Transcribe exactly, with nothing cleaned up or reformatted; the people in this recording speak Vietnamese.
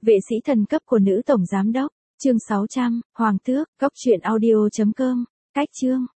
Vệ sĩ thần cấp của nữ tổng giám đốc. Chương sáu trăm, Hoàng tước, góc truyện audio chấm com. Cách chương.